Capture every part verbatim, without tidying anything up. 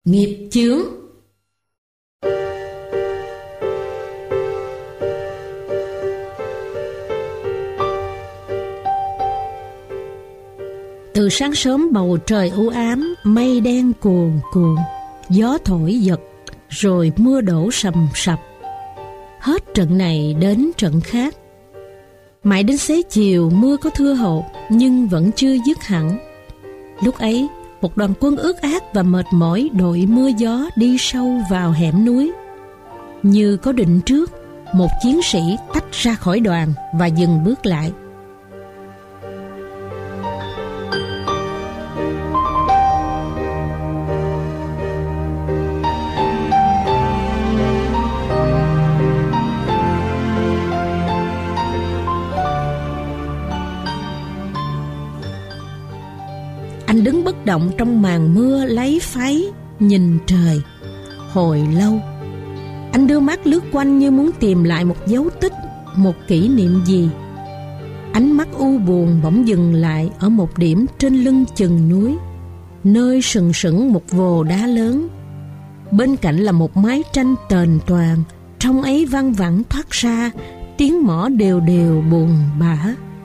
Nghiệp chướng. Từ sáng sớm bầu trời u ám, mây đen cuồn cuộn, gió thổi giật, rồi mưa đổ sầm sập. Hết trận này đến trận khác. Mãi đến xế chiều mưa có thưa hột, nhưng vẫn chưa dứt hẳn. Lúc ấy, một đoàn quân ướt át và mệt mỏi đội mưa gió đi sâu vào hẻm núi. Như có định trước, một chiến sĩ tách ra khỏi đoàn và dừng bước lại. Anh đứng bất động trong màn mưa lấy pháy, nhìn trời. Hồi lâu, anh đưa mắt lướt quanh như muốn tìm lại một dấu tích, một kỷ niệm gì. Ánh mắt u buồn bỗng dừng lại ở một điểm trên lưng chừng núi, nơi sừng sững một vồ đá lớn. Bên cạnh là một mái tranh tền toàn, trong ấy văng vẳng thoát ra tiếng mõ đều đều buồn bã.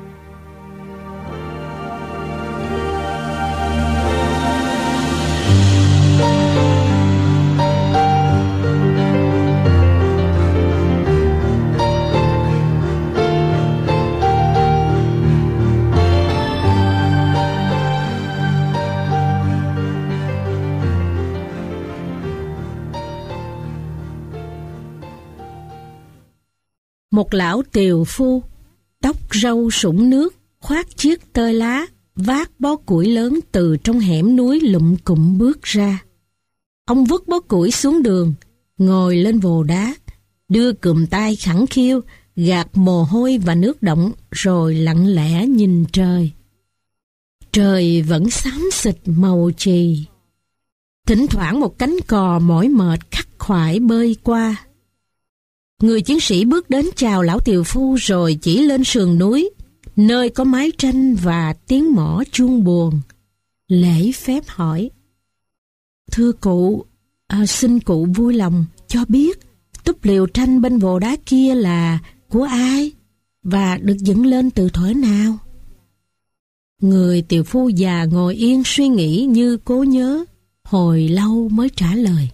Một lão tiều phu, tóc râu sũng nước, khoác chiếc tơi lá, vác bó củi lớn từ trong hẻm núi lụm cụm bước ra. Ông vứt bó củi xuống đường, ngồi lên vồ đá, đưa cụm tay khẳng khiu, gạt mồ hôi và nước động, rồi lặng lẽ nhìn trời. Trời vẫn xám xịt màu chì. Thỉnh thoảng một cánh cò mỏi mệt khắc khoải bơi qua. Người chiến sĩ bước đến chào lão tiều phu rồi chỉ lên sườn núi, nơi có mái tranh và tiếng mõ chuông buồn. Lễ phép hỏi: "Thưa cụ, à, xin cụ vui lòng cho biết túp liều tranh bên vồ đá kia là của ai và được dựng lên từ thuở nào?" Người tiều phu già ngồi yên suy nghĩ như cố nhớ, hồi lâu mới trả lời: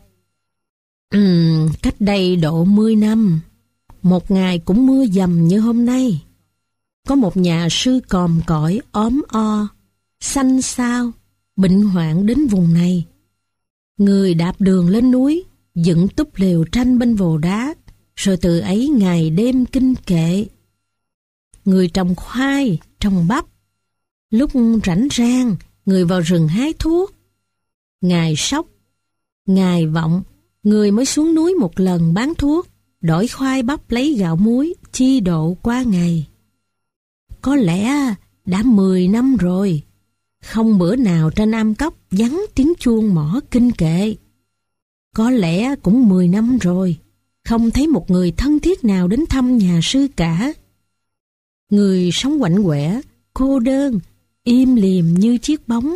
Ừm, cách đây độ mười năm, một ngày cũng mưa dầm như hôm nay, có một nhà sư còm cõi ốm o, xanh xao, bệnh hoạn đến vùng này. Người đạp đường lên núi, dựng túp lều tranh bên vồ đá, rồi từ ấy ngày đêm kinh kệ. Người trồng khoai, trồng bắp, lúc rảnh rang, người vào rừng hái thuốc. Ngày sóc, ngày vọng, người mới xuống núi một lần bán thuốc, đổi khoai bắp lấy gạo muối, chi độ qua ngày. Có lẽ đã mười năm rồi, không bữa nào trên am cốc vắng tiếng chuông mõ kinh kệ. Có lẽ cũng mười năm rồi, không thấy một người thân thiết nào đến thăm nhà sư cả. Người sống quạnh quẻ, cô đơn, im lìm như chiếc bóng.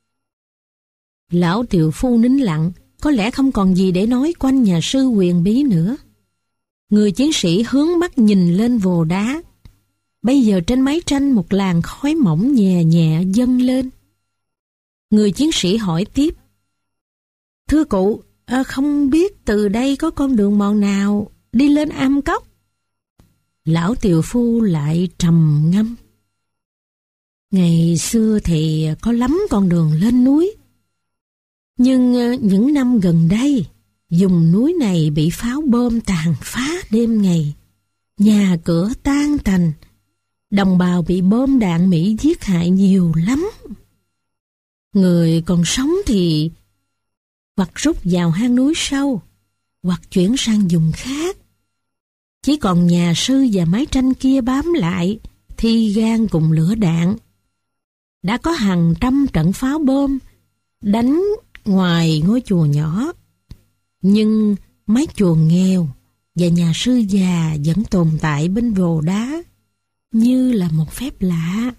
Lão tiều phu nín lặng, có lẽ không còn gì để nói quanh nhà sư huyền bí nữa. Người chiến sĩ hướng mắt nhìn lên vồ đá. Bây giờ trên mái tranh một làn khói mỏng nhẹ nhẹ dâng lên. Người chiến sĩ hỏi tiếp: "Thưa cụ, à, không biết từ đây có con đường mòn nào đi lên am cốc?" Lão tiều phu lại trầm ngâm: "Ngày xưa thì có lắm con đường lên núi, nhưng những năm gần đây, vùng núi này bị pháo bom tàn phá đêm ngày, nhà cửa tan tành, đồng bào bị bom đạn Mỹ giết hại nhiều lắm. Người còn sống thì hoặc rút vào hang núi sâu, hoặc chuyển sang vùng khác. Chỉ còn nhà sư và mái tranh kia bám lại, thi gan cùng lửa đạn. Đã có hàng trăm trận pháo bom đánh ngoài ngôi chùa nhỏ, nhưng mái chùa nghèo và nhà sư già vẫn tồn tại bên vồ đá như là một phép lạ.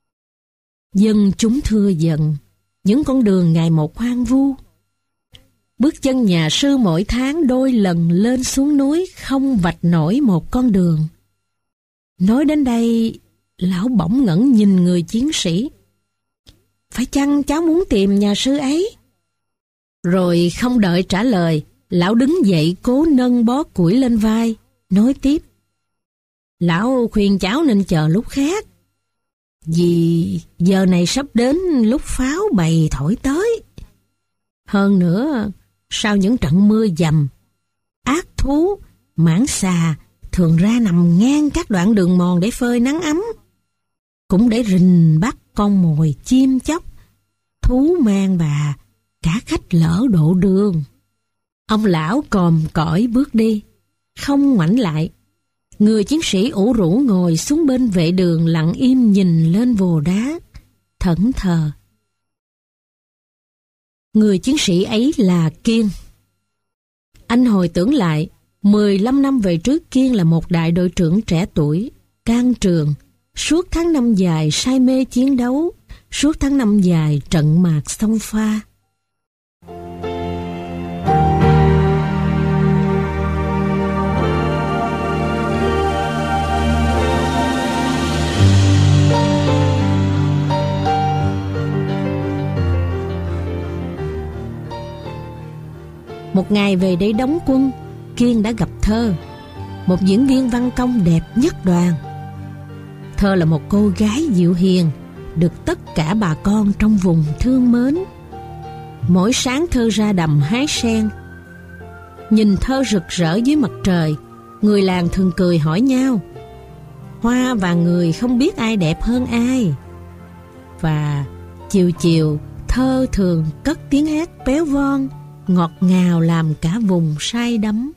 Dân chúng thưa dần, những con đường ngày một hoang vu. Bước chân nhà sư mỗi tháng đôi lần lên xuống núi không vạch nổi một con đường. Nói đến đây, lão bỗng ngẩng nhìn người chiến sĩ. Phải chăng cháu muốn tìm nhà sư ấy? Rồi không đợi trả lời, lão đứng dậy cố nâng bó củi lên vai, nói tiếp. Lão khuyên cháu nên chờ lúc khác. Vì giờ này sắp đến lúc pháo bày thổi tới. Hơn nữa, sau những trận mưa dầm, ác thú, mãng xà thường ra nằm ngang các đoạn đường mòn để phơi nắng ấm. Cũng để rình bắt con mồi chim chóc, thú mang và cả khách lỡ độ đường. Ông lão còm cõi bước đi, không ngoảnh lại. Người chiến sĩ ủ rũ ngồi xuống bên vệ đường lặng im nhìn lên vồ đá, thẫn thờ. Người chiến sĩ ấy là Kiên. Anh hồi tưởng lại, mười lăm năm về trước Kiên là một đại đội trưởng trẻ tuổi, can trường, suốt tháng năm dài say mê chiến đấu, suốt tháng năm dài trận mạc sông Pha. Một ngày về đây đóng quân, Kiên đã gặp Thơ, một diễn viên văn công đẹp nhất đoàn. Thơ là một cô gái dịu hiền, được tất cả bà con trong vùng thương mến. Mỗi sáng Thơ ra đầm hái sen. Nhìn Thơ rực rỡ dưới mặt trời, người làng thường cười hỏi nhau, hoa và người không biết ai đẹp hơn ai. Và chiều chiều, Thơ thường cất tiếng hát péo von, ngọt ngào làm cả vùng say đắm.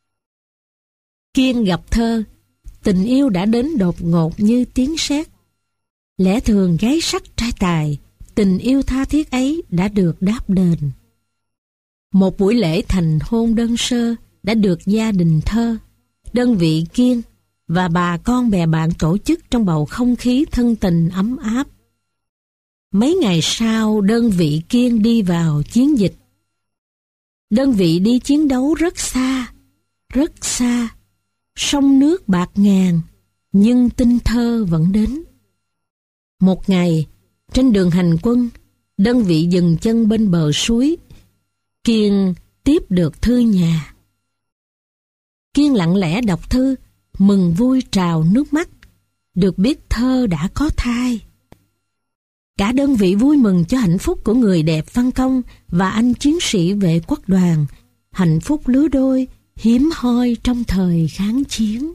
Kiên gặp Thơ, tình yêu đã đến đột ngột như tiếng sét. Lẽ thường gái sắc trai tài, tình yêu tha thiết ấy đã được đáp đền. Một buổi lễ thành hôn đơn sơ đã được gia đình Thơ, đơn vị Kiên và bà con bè bạn tổ chức trong bầu không khí thân tình ấm áp. Mấy ngày sau, đơn vị Kiên đi vào chiến dịch. Đơn vị đi chiến đấu rất xa, rất xa, sông nước bạc ngàn, nhưng tin Thơ vẫn đến. Một ngày, trên đường hành quân, đơn vị dừng chân bên bờ suối. Kiên tiếp được thư nhà. Kiên lặng lẽ đọc thư, mừng vui trào nước mắt, được biết Thơ đã có thai. Cả đơn vị vui mừng cho hạnh phúc của người đẹp văn công và anh chiến sĩ vệ quốc đoàn, hạnh phúc lứa đôi, hiếm hoi trong thời kháng chiến.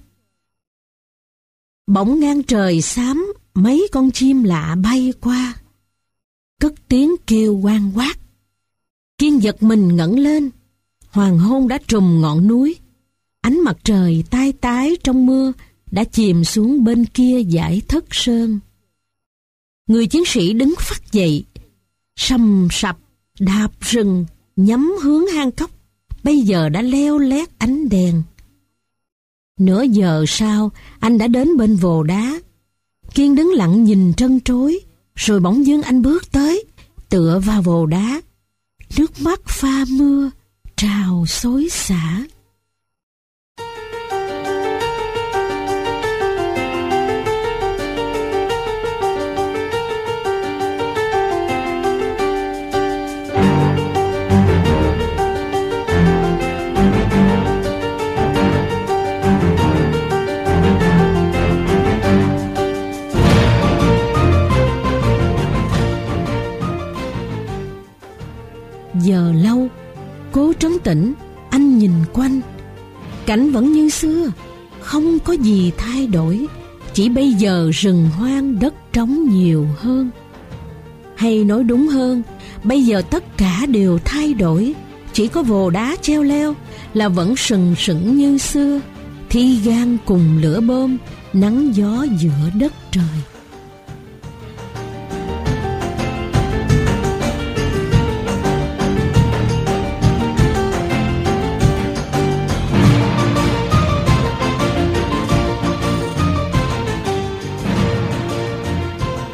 Bỗng ngang trời xám, mấy con chim lạ bay qua, cất tiếng kêu oang quát. Kiên giật mình ngẩng lên, hoàng hôn đã trùm ngọn núi, ánh mặt trời tai tái trong mưa đã chìm xuống bên kia dải Thất Sơn. Người chiến sĩ đứng phắt dậy, sầm sập, đạp rừng, nhắm hướng hang cốc, bây giờ đã leo lét ánh đèn. Nửa giờ sau, anh đã đến bên vồ đá. Kiên đứng lặng nhìn trân trối, rồi bỗng dưng anh bước tới, tựa vào vồ đá. Nước mắt pha mưa, trào xối xả. Giờ lâu, cố trấn tĩnh, anh nhìn quanh. Cảnh vẫn như xưa, không có gì thay đổi, chỉ bây giờ rừng hoang đất trống nhiều hơn. Hay nói đúng hơn, bây giờ tất cả đều thay đổi, chỉ có vồ đá treo leo là vẫn sừng sững như xưa, thi gan cùng lửa bơm, nắng gió giữa đất trời.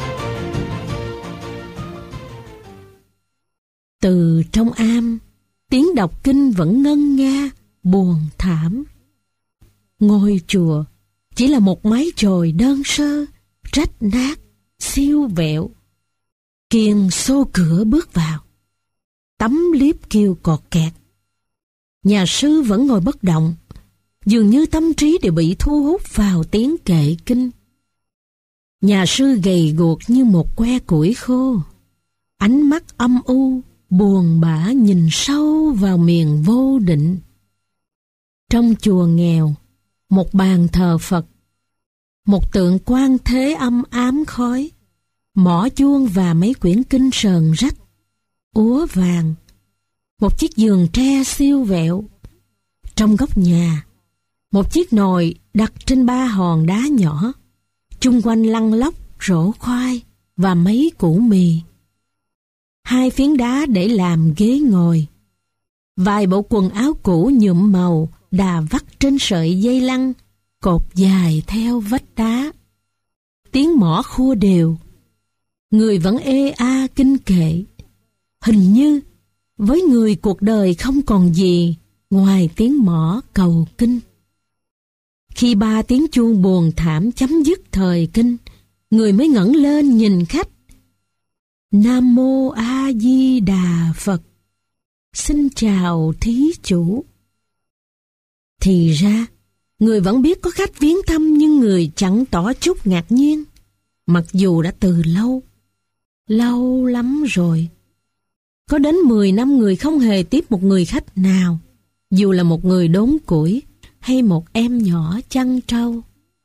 Từ trong am, tiếng đọc kinh vẫn ngân nga, buồn thảm. Ngôi chùa chỉ là một mái chòi đơn sơ, rách nát, siêu vẹo. Kiên xô cửa bước vào. Tấm liếp kêu cọt kẹt. Nhà sư vẫn ngồi bất động, dường như tâm trí đều bị thu hút vào tiếng kệ kinh. Nhà sư gầy guộc như một que củi khô, ánh mắt âm u, buồn bã nhìn sâu vào miền vô định. Trong chùa nghèo, một bàn thờ Phật, một tượng Quan Thế Âm ám khói, mõ chuông và mấy quyển kinh sờn rách, úa vàng, một chiếc giường tre siêu vẹo. Trong góc nhà, một chiếc nồi đặt trên ba hòn đá nhỏ, chung quanh lăn lóc rổ khoai và mấy củ mì. Hai phiến đá để làm ghế ngồi. Vài bộ quần áo cũ nhuộm màu đà vắt trên sợi dây lăng, cột dài theo vách đá. Tiếng mõ khua đều. Người vẫn ê a kinh kệ. Hình như với người cuộc đời không còn gì ngoài tiếng mõ cầu kinh. Khi ba tiếng chuông buồn thảm chấm dứt thời kinh, người mới ngẩng lên nhìn khách. Nam mô A Di Đà Phật. Xin chào thí chủ. Thì ra, người vẫn biết có khách viếng thăm, nhưng người chẳng tỏ chút ngạc nhiên, mặc dù đã từ lâu, lâu lắm rồi. Có đến mười năm người không hề tiếp một người khách nào, dù là một người đốn củi hay một em nhỏ chăn trâu.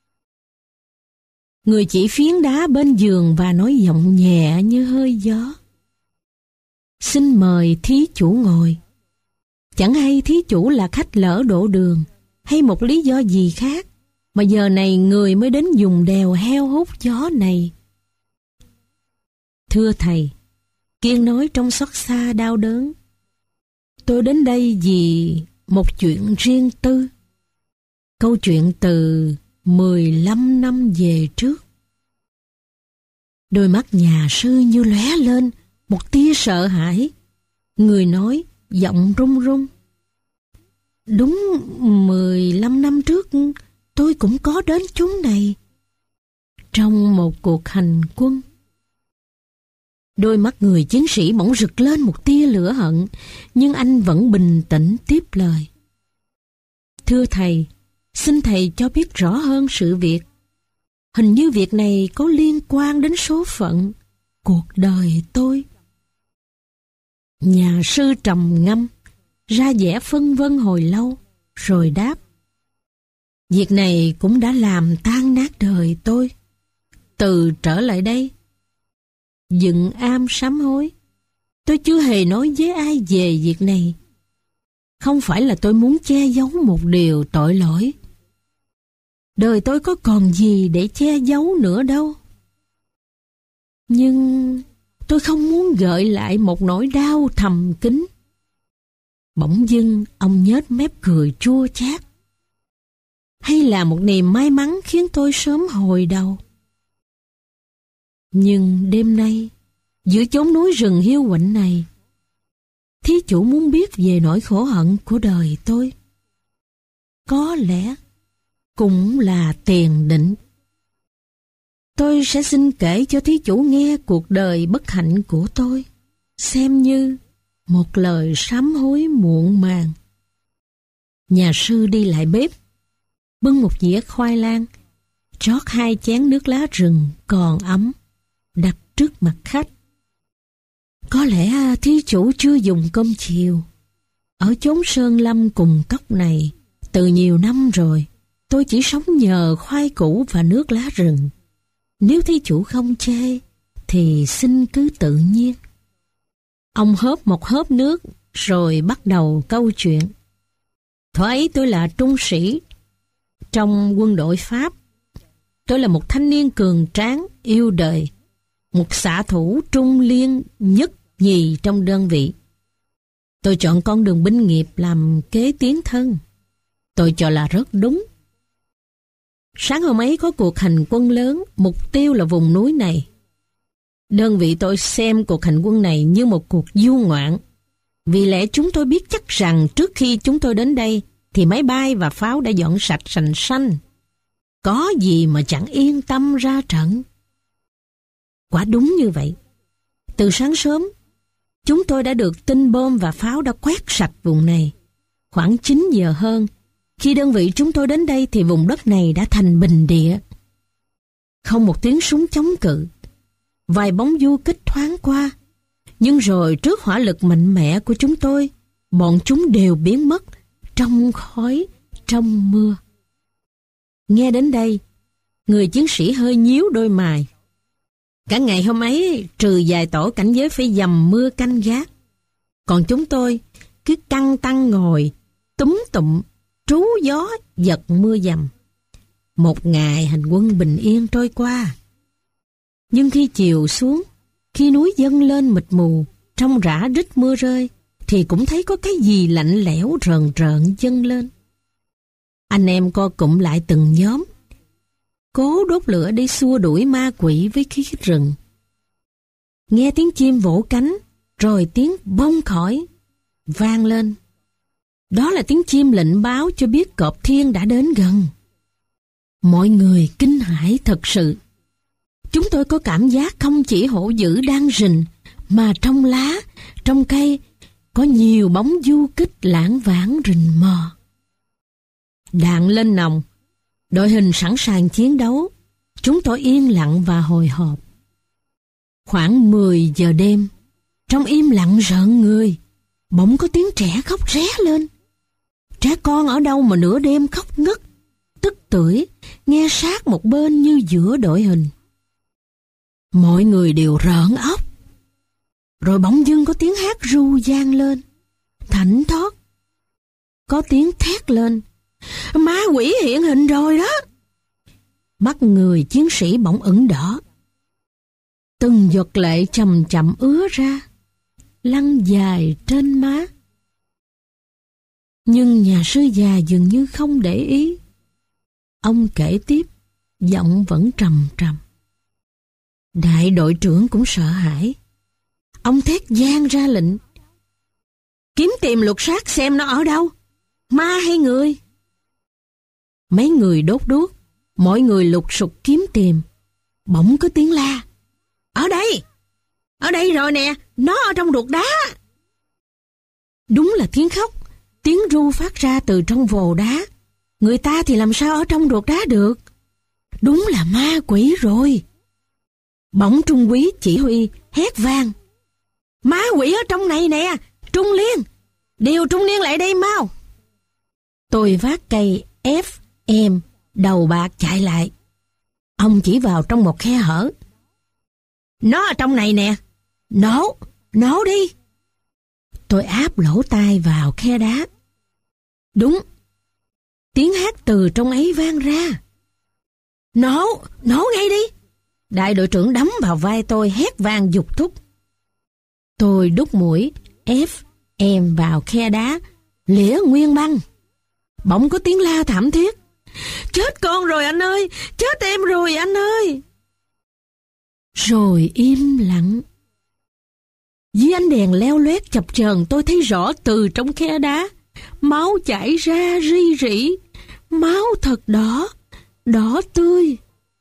Người chỉ phiến đá bên giường và nói giọng nhẹ như hơi gió. Xin mời thí chủ ngồi. Chẳng hay thí chủ là khách lỡ đổ đường hay một lý do gì khác mà giờ này người mới đến dùng đèo heo hút gió này. Thưa thầy, Kiên nói trong xót xa đau đớn. Tôi đến đây vì một chuyện riêng tư. Câu chuyện từ mười lăm năm về trước. Đôi mắt nhà sư như lóe lên một tia sợ hãi. Người nói giọng run run. Đúng mười lăm năm trước tôi cũng có đến chúng này, trong một cuộc hành quân. Đôi mắt người chiến sĩ bỗng rực lên một tia lửa hận, nhưng anh vẫn bình tĩnh tiếp lời. Thưa thầy, xin thầy cho biết rõ hơn sự việc. Hình như việc này có liên quan đến số phận cuộc đời tôi. Nhà sư trầm ngâm, ra vẻ phân vân hồi lâu, rồi đáp. Việc này cũng đã làm tan nát đời tôi. Từ trở lại đây, dựng am sám hối, tôi chưa hề nói với ai về việc này. Không phải là tôi muốn che giấu một điều tội lỗi. Đời tôi có còn gì để che giấu nữa đâu. Nhưng tôi không muốn gợi lại một nỗi đau thầm kín. Bỗng dưng ông nhếch mép cười chua chát. Hay là một niềm may mắn khiến tôi sớm hồi đầu. Nhưng đêm nay, giữa chốn núi rừng hiu quạnh này, thí chủ muốn biết về nỗi khổ hận của đời tôi. Có lẽ cũng là tiền định. Tôi sẽ xin kể cho thí chủ nghe cuộc đời bất hạnh của tôi, xem như một lời sám hối muộn màng. Nhà sư đi lại bếp, bưng một dĩa khoai lang, trót hai chén nước lá rừng còn ấm, đặt trước mặt khách. Có lẽ thí chủ chưa dùng cơm chiều. Ở chốn sơn lâm cùng cốc này, từ nhiều năm rồi, tôi chỉ sống nhờ khoai củ và nước lá rừng. Nếu thí chủ không chê, thì xin cứ tự nhiên. Ông hớp một hớp nước, rồi bắt đầu câu chuyện. Thuở ấy tôi là trung sĩ trong quân đội Pháp. Tôi là một thanh niên cường tráng, yêu đời, một xạ thủ trung liên nhất nhì trong đơn vị. Tôi chọn con đường binh nghiệp làm kế tiến thân. Tôi cho là rất đúng. Sáng hôm ấy có cuộc hành quân lớn, mục tiêu là vùng núi này. Đơn vị tôi xem cuộc hành quân này như một cuộc du ngoạn, Vì lẽ chúng tôi biết chắc rằng trước khi chúng tôi đến đây thì máy bay và pháo đã dọn sạch sành xanh. Có gì mà chẳng yên tâm ra trận. Quả đúng như vậy. Từ sáng sớm, chúng tôi đã được tin bom và pháo đã quét sạch vùng này. Khoảng chín giờ hơn, khi đơn vị chúng tôi đến đây thì vùng đất này đã thành bình địa. Không một tiếng súng chống cự. Vài bóng du kích thoáng qua. Nhưng rồi trước hỏa lực mạnh mẽ của chúng tôi, bọn chúng đều biến mất trong khói, trong mưa. Nghe đến đây, người chiến sĩ hơi nhíu đôi mày. Cả ngày hôm ấy, trừ vài tổ cảnh giới phải dầm mưa canh gác. Còn chúng tôi cứ căng tăng ngồi, túm tụm, trú gió, giật mưa dầm. Một ngày hành quân bình yên trôi qua. Nhưng khi chiều xuống, khi núi dâng lên mịt mù, trong rã rít mưa rơi, thì cũng thấy có cái gì lạnh lẽo rờn rợn dâng lên. Anh em co cụm lại từng nhóm, cố đốt lửa để xua đuổi ma quỷ với khí rừng. Nghe tiếng chim vỗ cánh, rồi tiếng bông khói vang lên. Đó là tiếng chim lệnh báo cho biết cọp thiên đã đến gần. Mọi người kinh hãi thật sự. Chúng tôi có cảm giác không chỉ hổ dữ đang rình, mà trong lá, trong cây, có nhiều bóng du kích lãng vãng rình mò. Đạn lên nòng, đội hình sẵn sàng chiến đấu. Chúng tôi yên lặng và hồi hộp. Khoảng mười giờ đêm, trong im lặng rợn người, bỗng có tiếng trẻ khóc ré lên. Trẻ con ở đâu mà nửa đêm khóc ngất, tức tưởi, nghe sát một bên như giữa đội hình. Mọi người đều rợn óc. Rồi bỗng dưng có tiếng hát ru vang lên, thảnh thót. Có tiếng thét lên, ma quỷ hiện hình rồi đó. Mắt người chiến sĩ bỗng ửng đỏ. Từng giọt lệ chậm chậm ứa ra, lăn dài trên má. Nhưng nhà sư già dường như không để ý. Ông kể tiếp, giọng vẫn trầm trầm. Đại đội trưởng cũng sợ hãi. Ông thét vang ra lệnh, kiếm tìm lục soát xem nó ở đâu, ma hay người. Mấy người đốt đuốc, mọi người lục sục kiếm tìm. Bỗng có tiếng la, ở đây, ở đây rồi nè, nó ở trong ruột đá. Đúng là tiếng khóc, tiếng ru phát ra từ trong vồ đá. Người ta thì làm sao ở trong ruột đá được. Đúng là ma quỷ rồi. Bỗng Trung úy chỉ huy hét vang, ma quỷ ở trong này nè, Trung Liên, điều Trung Liên lại đây mau. Tôi vác cây ép em đầu bạc chạy lại. Ông chỉ vào trong một khe hở. Nó ở trong này nè, nổ, nổ đi. Tôi áp lỗ tai vào khe đá. Đúng, tiếng hát từ trong ấy vang ra. Nổ, nổ ngay đi. Đại đội trưởng đấm vào vai tôi hét vang giục thúc. Tôi đút mũi ép em vào khe đá, lỉa nguyên băng. Bỗng có tiếng la thảm thiết. Chết con rồi anh ơi, chết em rồi anh ơi. Rồi im lặng. Dưới ánh đèn leo loét chập chờn, tôi thấy rõ từ trong khe đá, máu chảy ra ri rỉ, máu thật đỏ, đỏ tươi.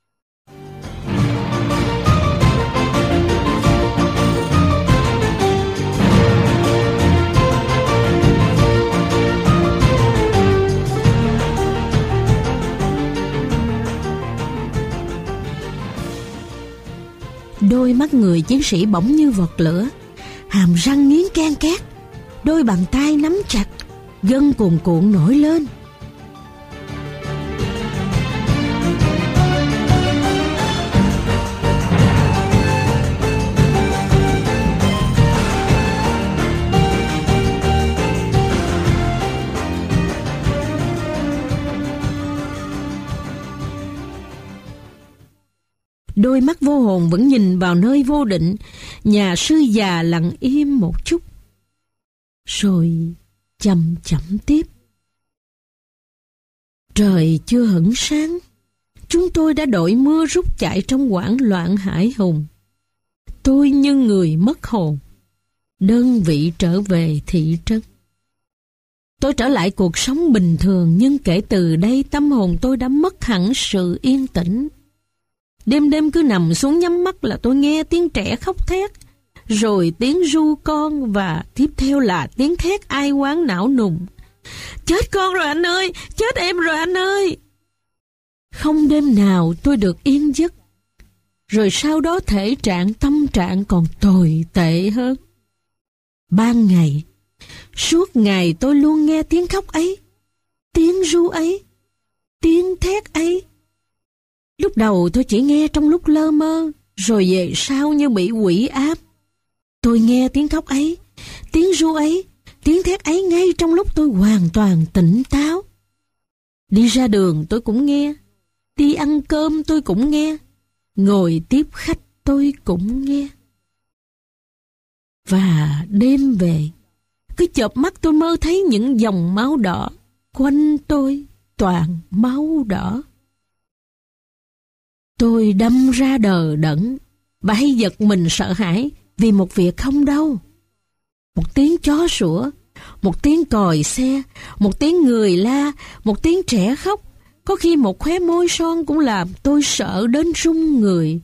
Đôi mắt người chiến sĩ bỗng như vọt lửa, hàm răng nghiến ken két, đôi bàn tay nắm chặt, gân cuồn cuộn nổi lên. Đôi mắt vô hồn vẫn nhìn vào nơi vô định. Nhà sư già lặng im một chút, rồi chậm chậm tiếp. Trời chưa hửng sáng, chúng tôi đã đội mưa rút chạy trong hoảng loạn hải hùng. Tôi như người mất hồn. đơn vị trở về thị trấn. Tôi trở lại cuộc sống bình thường, nhưng kể từ đây tâm hồn tôi đã mất hẳn sự yên tĩnh. Đêm đêm cứ nằm xuống nhắm mắt là tôi nghe tiếng trẻ khóc thét, rồi tiếng ru con, và tiếp theo là tiếng thét ai oán não nùng. Chết con rồi anh ơi! Chết em rồi anh ơi! Không đêm nào tôi được yên giấc. Rồi sau đó thể trạng tâm trạng còn tồi tệ hơn. Ban ngày, suốt ngày tôi luôn nghe tiếng khóc ấy, tiếng ru ấy, tiếng thét ấy. Lúc đầu tôi chỉ nghe trong lúc lơ mơ, rồi về sau như bị quỷ áp. Tôi nghe tiếng khóc ấy, tiếng ru ấy, tiếng thét ấy ngay trong lúc tôi hoàn toàn tỉnh táo. Đi ra đường tôi cũng nghe, đi ăn cơm tôi cũng nghe, ngồi tiếp khách tôi cũng nghe. Và đêm về, cứ chợp mắt tôi mơ thấy những dòng máu đỏ, quanh tôi toàn máu đỏ. Tôi đâm ra đờ đẫn, và hay giật mình sợ hãi vì một việc không đâu. Một tiếng chó sủa, một tiếng còi xe, một tiếng người la, một tiếng trẻ khóc, có khi một khóe môi son cũng làm tôi sợ đến run người.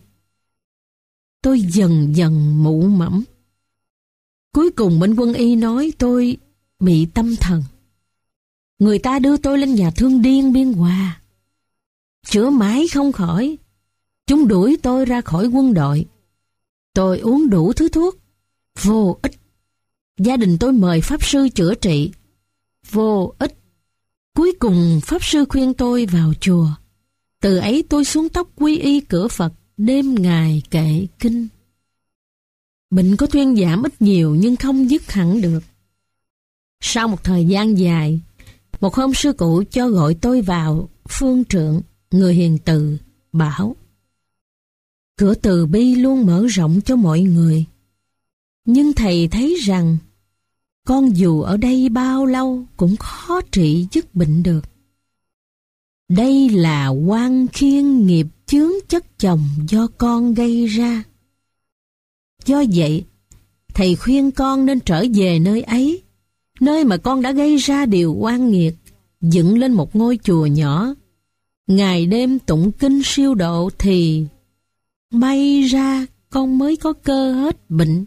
Tôi dần dần mụ mẫm. Cuối cùng bên quân y nói tôi bị tâm thần. Người ta đưa tôi lên nhà thương điên Biên Hòa. Chữa mãi không khỏi. Chúng đuổi tôi ra khỏi quân đội. Tôi uống đủ thứ thuốc, vô ích. Gia đình tôi mời pháp sư chữa trị, vô ích. Cuối cùng pháp sư khuyên tôi vào chùa. Từ ấy tôi xuống tóc quy y cửa Phật, đêm ngày kệ kinh. Bệnh có thuyên giảm ít nhiều nhưng không dứt hẳn được. Sau một thời gian dài, một hôm sư cụ cho gọi tôi vào phương trượng, người hiền từ, bảo: cửa từ bi luôn mở rộng cho mọi người. Nhưng thầy thấy rằng con dù ở đây bao lâu cũng khó trị dứt bệnh được. Đây là oan khiên nghiệp chướng chất chồng do con gây ra. Do vậy, thầy khuyên con nên trở về nơi ấy, nơi mà con đã gây ra điều oan nghiệt, dựng lên một ngôi chùa nhỏ. Ngày đêm tụng kinh siêu độ thì may ra con mới có cơ hết bệnh.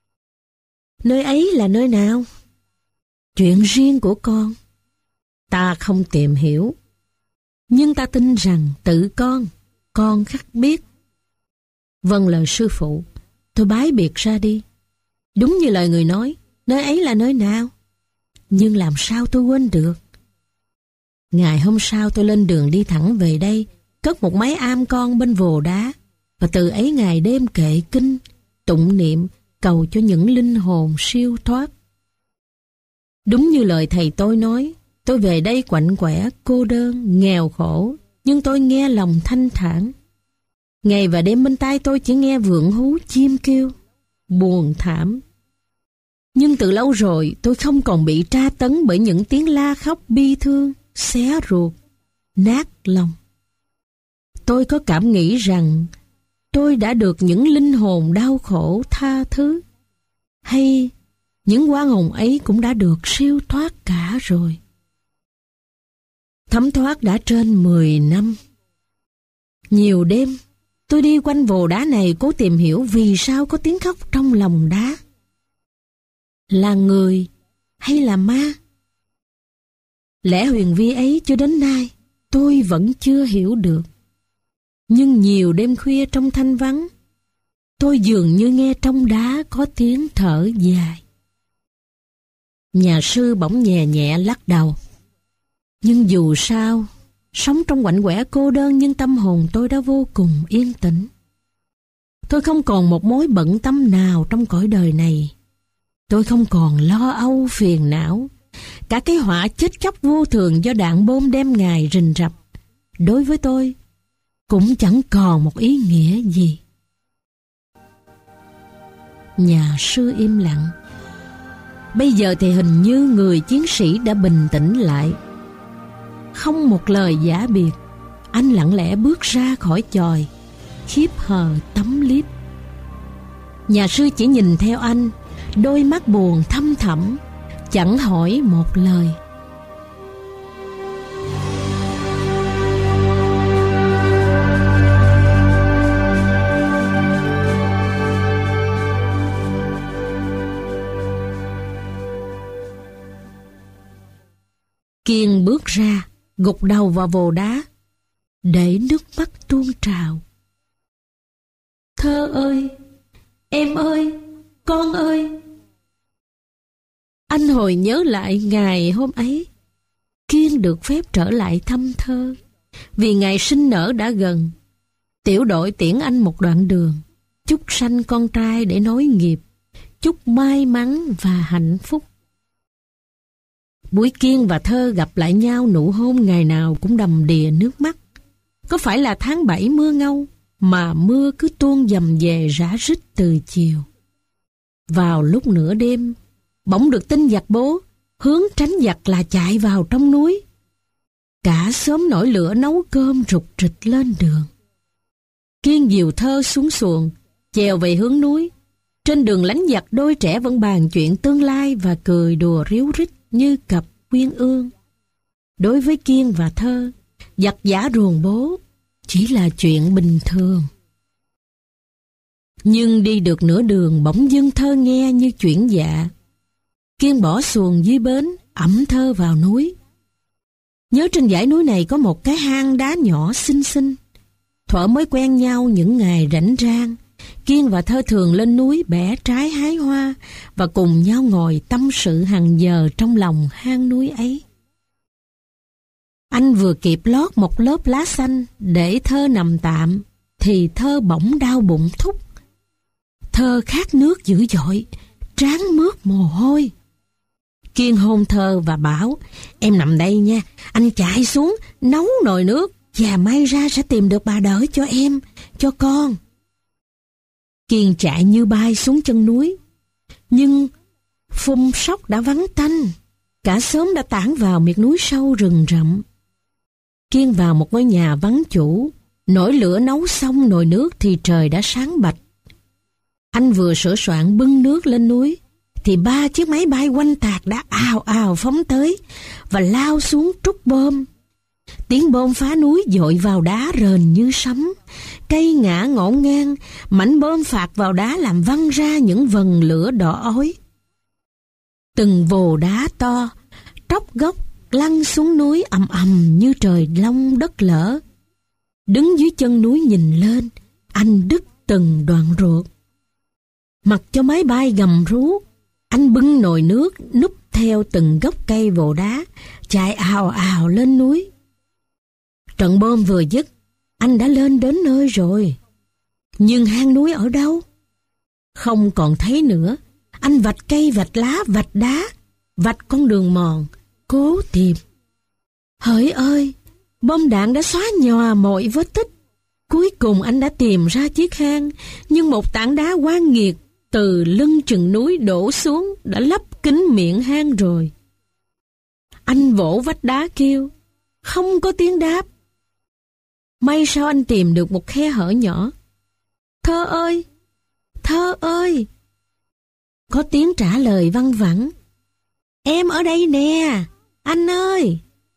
Nơi ấy là nơi nào? Chuyện riêng của con. Ta không tìm hiểu. Nhưng ta tin rằng tự con, con khắc biết. Vâng lời sư phụ, tôi bái biệt ra đi. Đúng như lời người nói, nơi ấy là nơi nào? Nhưng làm sao tôi quên được? Ngày hôm sau tôi lên đường đi thẳng về đây, cất một máy am con bên vồ đá, và từ ấy ngày đêm kệ kinh, tụng niệm, cầu cho những linh hồn siêu thoát. Đúng như lời thầy tôi nói, tôi về đây quạnh quẻ, cô đơn, nghèo khổ, nhưng tôi nghe lòng thanh thản. Ngày và đêm bên tai tôi chỉ nghe vượn hú chim kêu, buồn thảm. Nhưng từ lâu rồi tôi không còn bị tra tấn bởi những tiếng la khóc bi thương, xé ruột, nát lòng. Tôi có cảm nghĩ rằng tôi đã được những linh hồn đau khổ tha thứ, hay những oan hồn ấy cũng đã được siêu thoát cả rồi. Thấm thoát đã trên mười năm. Nhiều đêm, tôi đi quanh vồ đá này cố tìm hiểu vì sao có tiếng khóc trong lòng đá. Là người hay là ma? Lẽ huyền vi ấy cho đến nay tôi vẫn chưa hiểu được. Nhưng nhiều đêm khuya trong thanh vắng, tôi dường như nghe trong đá có tiếng thở dài. Nhà sư bỗng nhẹ nhẹ lắc đầu. Nhưng dù sao, sống trong quạnh quẻ cô đơn nhưng tâm hồn tôi đã vô cùng yên tĩnh. Tôi không còn một mối bận tâm nào trong cõi đời này. Tôi không còn lo âu phiền não. Cả cái họa chết chóc vô thường do đạn bom đêm ngày rình rập, đối với tôi cũng chẳng còn một ý nghĩa gì. Nhà sư im lặng. Bây giờ thì hình như người chiến sĩ đã bình tĩnh lại. Không một lời giả biệt, anh lặng lẽ bước ra khỏi chòi, khiếp hờ tấm liếp. Nhà sư chỉ nhìn theo anh, đôi mắt buồn thăm thẳm, chẳng hỏi một lời. Kiên bước ra, gục đầu vào vồ đá, để nước mắt tuôn trào. Thơ ơi, em ơi, con ơi. Anh hồi nhớ lại ngày hôm ấy, Kiên được phép trở lại thăm Thơ, vì ngày sinh nở đã gần. Tiểu đội tiễn anh một đoạn đường, chúc sanh con trai để nối nghiệp, chúc may mắn và hạnh phúc. Buổi Kiên và Thơ gặp lại nhau, nụ hôn ngày nào cũng đầm đìa nước mắt. Có phải là tháng bảy mưa ngâu, mà mưa cứ tuôn dầm về rã rít từ chiều. Vào lúc nửa đêm, bỗng được tin giặc bố, hướng tránh giặc là chạy vào trong núi. Cả xóm nổi lửa nấu cơm rục rịch lên đường. Kiên dìu Thơ xuống xuồng, chèo về hướng núi. Trên đường lánh giặc, đôi trẻ vẫn bàn chuyện tương lai và cười đùa ríu rít như cặp uyên ương. Đối với Kiên và Thơ, giặc giã ruồng bố chỉ là chuyện bình thường. Nhưng đi được nửa đường, bỗng dưng Thơ nghe như chuyển dạ. Kiên bỏ xuồng dưới bến, ẵm Thơ vào núi. Nhớ trên dãy núi này có một cái hang đá nhỏ xinh xinh. Thuở mới quen nhau những ngày rảnh rang, Kiên và Thơ thường lên núi bẻ trái hái hoa và cùng nhau ngồi tâm sự hàng giờ trong lòng hang núi ấy. Anh vừa kịp lót một lớp lá xanh để Thơ nằm tạm, thì Thơ bỗng đau bụng thúc. Thơ khát nước dữ dội, trán mướt mồ hôi. Kiên hôn Thơ và bảo, em nằm đây nha, anh chạy xuống nấu nồi nước và may ra sẽ tìm được bà đỡ cho em, cho con. Kiên chạy như bay xuống chân núi, nhưng phun sóc đã vắng tanh, cả xóm đã tản vào miệt núi sâu rừng rậm. Kiên vào một ngôi nhà vắng chủ, nổi lửa nấu xong nồi nước thì trời đã sáng bạch. Anh vừa sửa soạn bưng nước lên núi, thì ba chiếc máy bay quanh tạc đã ào ào phóng tới và lao xuống trút bom. Tiếng bom phá núi dội vào đá rền như sấm, cây ngã ngổn ngang, mảnh bom phạt vào đá làm văng ra những vần lửa đỏ ói. Từng vồ đá to, tróc gốc lăn xuống núi ầm ầm như trời long đất lở. Đứng dưới chân núi nhìn lên, anh đứt từng đoạn ruột. Mặc cho máy bay gầm rú, anh bưng nồi nước núp theo từng gốc cây vồ đá, chạy ào ào lên núi. Trận bom vừa dứt, anh đã lên đến nơi rồi. Nhưng hang núi ở đâu? Không còn thấy nữa. Anh vạch cây, vạch lá, vạch đá, vạch con đường mòn, cố tìm. Hỡi ơi, bom đạn đã xóa nhòa mọi vết tích. Cuối cùng anh đã tìm ra chiếc hang, nhưng một tảng đá oan nghiệt từ lưng chừng núi đổ xuống đã lấp kín miệng hang rồi. Anh vỗ vách đá kêu, không có tiếng đáp. May sao anh tìm được một khe hở nhỏ. Thơ ơi! Thơ ơi! Có tiếng trả lời văng vẳng. Em ở đây nè, anh ơi!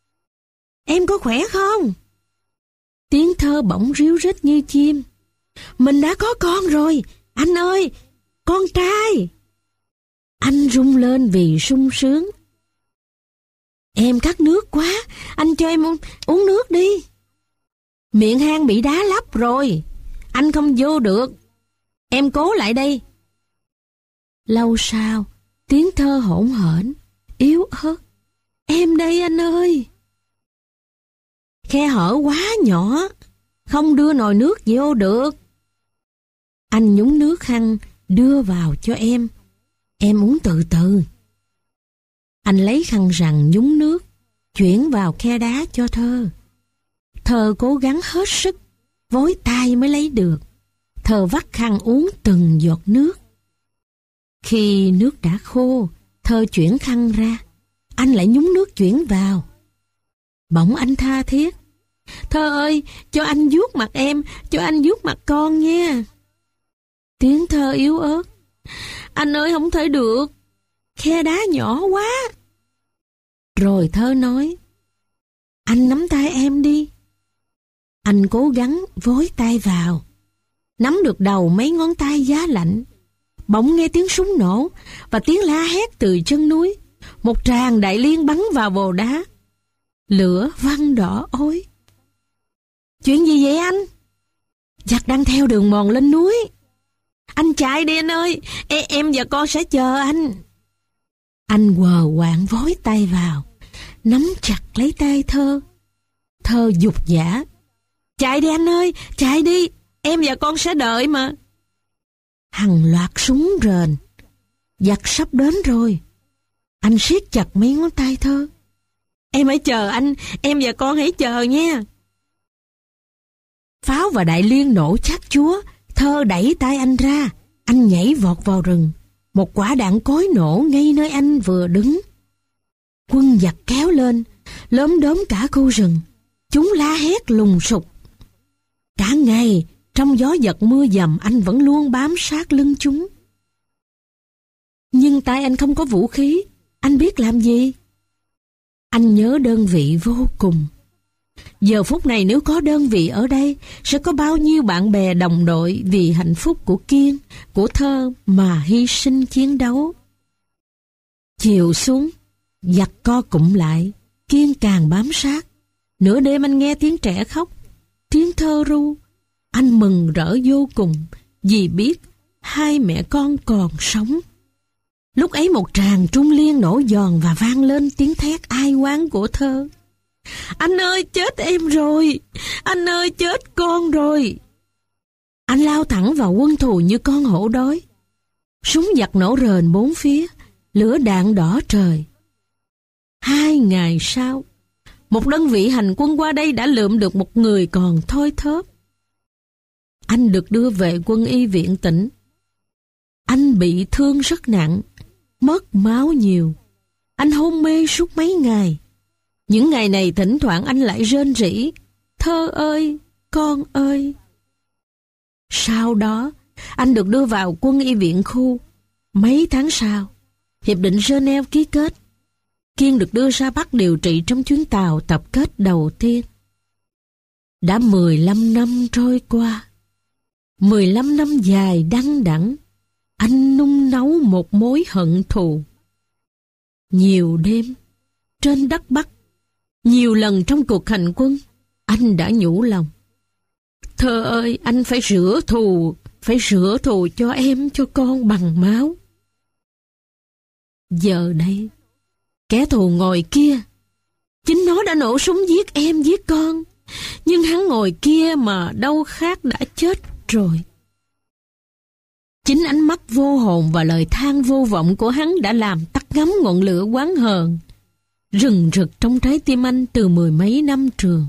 Em có khỏe không? Tiếng Thơ bỗng ríu rít như chim. Mình đã có con rồi, anh ơi! Con trai! Anh rung lên vì sung sướng. Em khát nước quá, anh cho em uống nước đi. Miệng hang bị đá lấp rồi, anh không vô được. Em cố lại đây. Lâu sau, tiếng Thơ hỗn hển, yếu ớt. Em đây anh ơi! Khe hở quá nhỏ, không đưa nồi nước vô được. Anh nhúng nước khăn đưa vào cho em. Em uống từ từ. Anh lấy khăn rằng nhúng nước, chuyển vào khe đá cho Thơ. Thơ cố gắng hết sức, vối tay mới lấy được. Thơ vắt khăn uống từng giọt nước. Khi nước đã khô, Thơ chuyển khăn ra. Anh lại nhúng nước chuyển vào. Bỗng anh tha thiết. Thơ ơi, cho anh vuốt mặt em, cho anh vuốt mặt con nha. Tiếng Thơ yếu ớt. Anh ơi, không thể được, khe đá nhỏ quá. Rồi Thơ nói, anh nắm tay em đi. Anh cố gắng vối tay vào, nắm được đầu mấy ngón tay giá lạnh. Bỗng nghe tiếng súng nổ và tiếng la hét từ chân núi. Một tràng đại liên bắn vào vồ đá. Lửa văng đỏ ối. Chuyện gì vậy anh? Giặc đang theo đường mòn lên núi. Anh chạy đi anh ơi, e, em và con sẽ chờ anh. Anh quờ quạng vối tay vào, nắm chặt lấy tay Thơ. Thơ dục dã. Chạy đi anh ơi, chạy đi, em và con sẽ đợi mà. Hàng loạt súng rền. Giặc sắp đến rồi. Anh siết chặt mấy ngón tay Thơ. Em hãy chờ anh, em và con hãy chờ nha. Pháo và đại liên nổ chát chúa. Thơ đẩy tay anh ra. Anh nhảy vọt vào rừng. Một quả đạn cối nổ ngay nơi anh vừa đứng. Quân giặc kéo lên, lốm đốm cả khu rừng. Chúng la hét lùng sục. Cả ngày, trong gió giật mưa dầm, anh vẫn luôn bám sát lưng chúng. Nhưng tay anh không có vũ khí. Anh biết làm gì? Anh nhớ đơn vị vô cùng. Giờ phút này nếu có đơn vị ở đây, sẽ có bao nhiêu bạn bè đồng đội vì hạnh phúc của Kiên, của Thơ mà hy sinh chiến đấu. Chiều xuống, giặc co cụm lại, Kiên càng bám sát. Nửa đêm anh nghe tiếng trẻ khóc, tiếng Thơ ru. Anh mừng rỡ vô cùng vì biết hai mẹ con còn sống. Lúc ấy một tràng trung liên nổ giòn và vang lên tiếng thét ai oán của Thơ. Anh ơi, chết em rồi! Anh ơi, chết con rồi! Anh lao thẳng vào quân thù như con hổ đói. Súng giặc nổ rền bốn phía, lửa đạn đỏ trời. Hai ngày sau, một đơn vị hành quân qua đây đã lượm được một người còn thoi thóp. Anh được đưa về quân y viện tỉnh. Anh bị thương rất nặng, mất máu nhiều. Anh hôn mê suốt mấy ngày. Những ngày này thỉnh thoảng anh lại rên rỉ, Thơ ơi, con ơi. Sau đó, anh được đưa vào quân y viện khu. Mấy tháng sau, Hiệp định Geneva ký kết. Kiên được đưa ra Bắc điều trị trong chuyến tàu tập kết đầu tiên. Đã mười lăm năm trôi qua. mười lăm năm dài đăng đẵng, anh nung nấu một mối hận thù. Nhiều đêm, trên đất Bắc, nhiều lần trong cuộc hành quân, anh đã nhủ lòng. Thơ ơi, anh phải rửa thù, phải rửa thù cho em, cho con bằng máu. Giờ đây, kẻ thù ngồi kia, chính nó đã nổ súng giết em, giết con. Nhưng hắn ngồi kia mà đâu khác đã chết rồi. Chính ánh mắt vô hồn và lời than vô vọng của hắn đã làm tắt ngấm ngọn lửa oán hờn rừng rực trong trái tim anh từ mười mấy năm trường.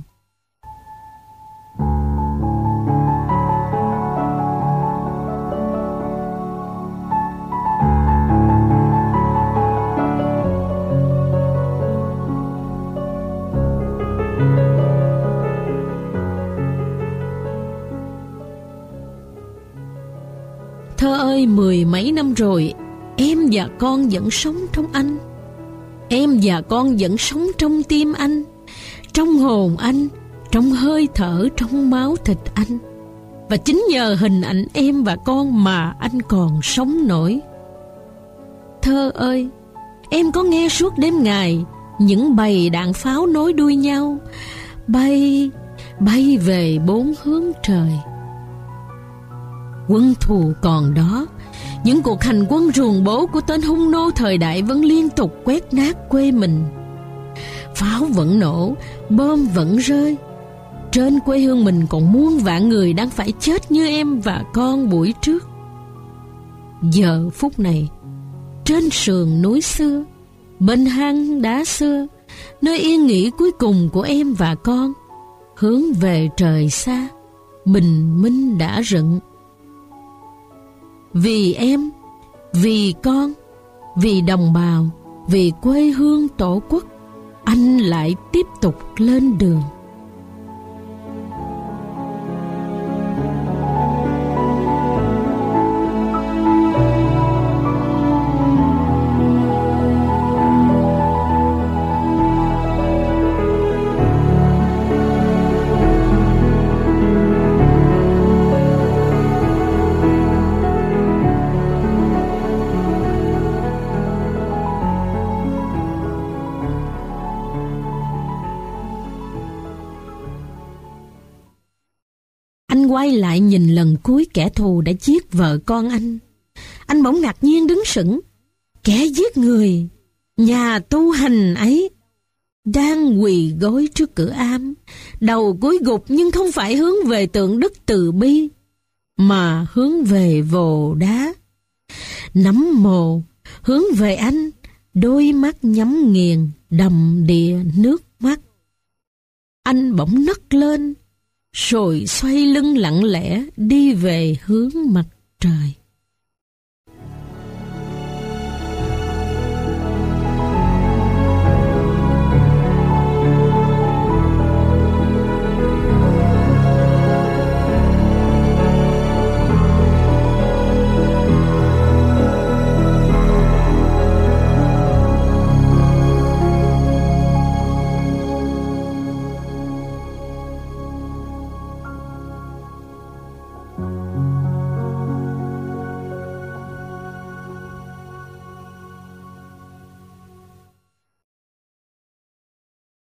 Thơ ơi, mười mấy năm rồi, em và con vẫn sống trong anh. Em và con vẫn sống trong tim anh, trong hồn anh, trong hơi thở, trong máu thịt anh. Và chính nhờ hình ảnh em và con mà anh còn sống nổi. Thơ ơi, em có nghe suốt đêm ngày những bầy đạn pháo nối đuôi nhau, bay, bay về bốn hướng trời. Quân thù còn đó, những cuộc hành quân ruồng bố của tên hung nô thời đại vẫn liên tục quét nát quê mình. Pháo vẫn nổ, bom vẫn rơi. Trên quê hương mình còn muôn vạn người đang phải chết như em và con buổi trước. Giờ phút này, trên sườn núi xưa, bên hang đá xưa, nơi yên nghỉ cuối cùng của em và con, hướng về trời xa, bình minh đã rựng. Vì em, vì con, vì đồng bào, vì quê hương tổ quốc, anh lại tiếp tục lên đường. Anh quay lại nhìn lần cuối kẻ thù đã giết vợ con anh. Anh bỗng ngạc nhiên đứng sững. Kẻ giết người, nhà tu hành ấy, đang quỳ gối trước cửa am, đầu cúi gục nhưng không phải hướng về tượng Đức Từ Bi, mà hướng về vồ đá. Nắm mồ, hướng về anh, đôi mắt nhắm nghiền, đầm đìa nước mắt. Anh bỗng nấc lên, rồi xoay lưng lặng lẽ đi về hướng mặt trời.